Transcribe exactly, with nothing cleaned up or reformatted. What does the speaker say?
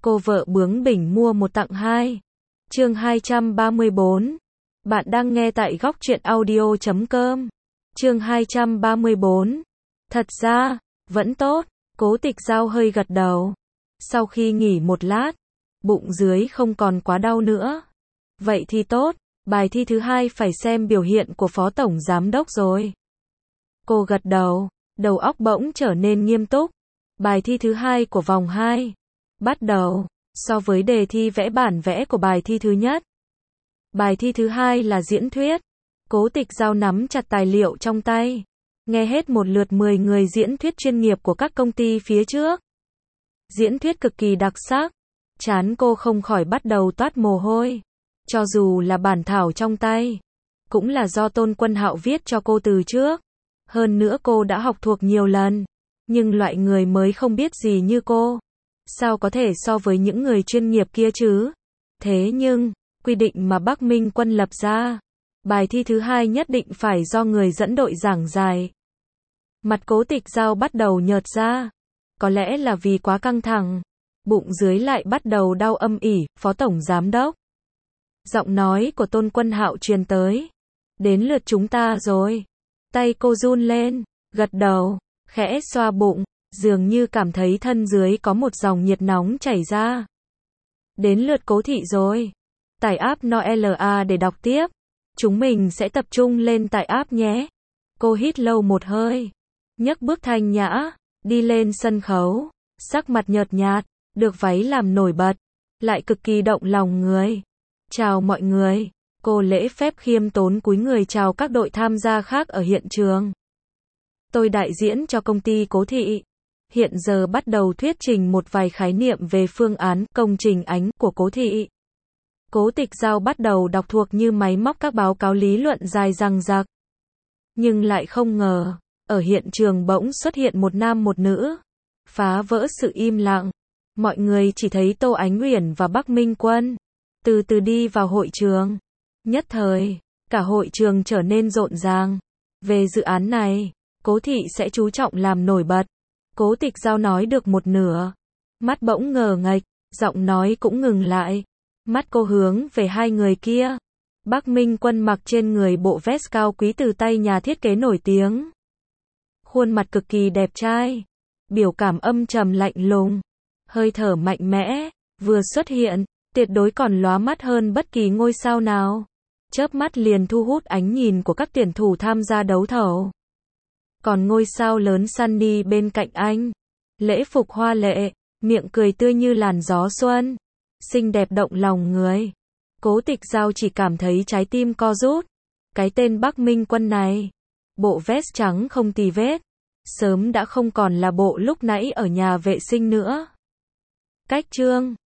Cô vợ bướng bỉnh mua một tặng hai. Chương hai trăm ba mươi bốn. Bạn đang nghe tại góc truyện audio chấm com. Chương hai trăm ba mươi bốn. Thật ra, vẫn tốt. Cố Tịch Giao hơi gật đầu. Sau khi nghỉ một lát, bụng dưới không còn quá đau nữa. Vậy thì tốt, bài thi thứ hai phải xem biểu hiện của Phó Tổng Giám Đốc rồi. Cô gật đầu, đầu óc bỗng trở nên nghiêm túc. Bài thi thứ hai của vòng hai. Bắt đầu, so với đề thi vẽ bản vẽ của bài thi thứ nhất. Bài thi thứ hai là diễn thuyết. Cố Tịch Giao nắm chặt tài liệu trong tay. Nghe hết một lượt mười người diễn thuyết chuyên nghiệp của các công ty phía trước. Diễn thuyết cực kỳ đặc sắc. Trán cô không khỏi bắt đầu toát mồ hôi. Cho dù là bản thảo trong tay, cũng là do Tôn Quân Hạo viết cho cô từ trước. Hơn nữa cô đã học thuộc nhiều lần. Nhưng loại người mới không biết gì như cô, sao có thể so với những người chuyên nghiệp kia chứ? Thế nhưng, quy định mà Bắc Minh Quân lập ra, bài thi thứ hai nhất định phải do người dẫn đội giảng giải. Mặt Cố Tịch Giao bắt đầu nhợt ra. Có lẽ là vì quá căng thẳng, bụng dưới lại bắt đầu đau âm ỉ. Phó Tổng Giám Đốc. Giọng nói của Tôn Quân Hạo truyền tới. Đến lượt chúng ta rồi. Tay cô run lên, gật đầu, khẽ xoa bụng, dường như cảm thấy thân dưới có một dòng nhiệt nóng chảy ra. Đến lượt Cố Thị rồi. Tải app Noela để đọc tiếp. Chúng mình sẽ tập trung lên tải app nhé. Cô hít lâu một hơi, nhấc bước thanh nhã, đi lên sân khấu, sắc mặt nhợt nhạt, được váy làm nổi bật, lại cực kỳ động lòng người. Chào mọi người. Cô lễ phép khiêm tốn cúi người chào các đội tham gia khác ở hiện trường. Tôi đại diện cho công ty Cố Thị. Hiện giờ bắt đầu thuyết trình một vài khái niệm về phương án công trình ánh của Cố Thị. Cố Tịch Giao bắt đầu đọc thuộc như máy móc các báo cáo lý luận dài dằng dặc. Nhưng lại không ngờ, ở hiện trường bỗng xuất hiện một nam một nữ, phá vỡ sự im lặng. Mọi người chỉ thấy Tô Ánh Uyển và Bắc Minh Quân từ từ đi vào hội trường. Nhất thời, cả hội trường trở nên rộn ràng. Về dự án này, Cố Thị sẽ chú trọng làm nổi bật. Cố Tịch Giao nói được một nửa, mắt bỗng ngờ nghệch, giọng nói cũng ngừng lại. Mắt cô hướng về hai người kia. Bắc Minh Quân mặc trên người bộ vest cao quý từ tay nhà thiết kế nổi tiếng. Khuôn mặt cực kỳ đẹp trai, biểu cảm âm trầm lạnh lùng, hơi thở mạnh mẽ, vừa xuất hiện, tuyệt đối còn lóa mắt hơn bất kỳ ngôi sao nào. Chớp mắt liền thu hút ánh nhìn của các tuyển thủ tham gia đấu thầu. Còn ngôi sao lớn Sunny bên cạnh anh, lễ phục hoa lệ, miệng cười tươi như làn gió xuân, xinh đẹp động lòng người. Cố Tịch Giao chỉ cảm thấy trái tim co rút. Cái tên Bắc Minh Quân này, bộ vest trắng không tì vết, sớm đã không còn là bộ lúc nãy ở nhà vệ sinh nữa. Cách chương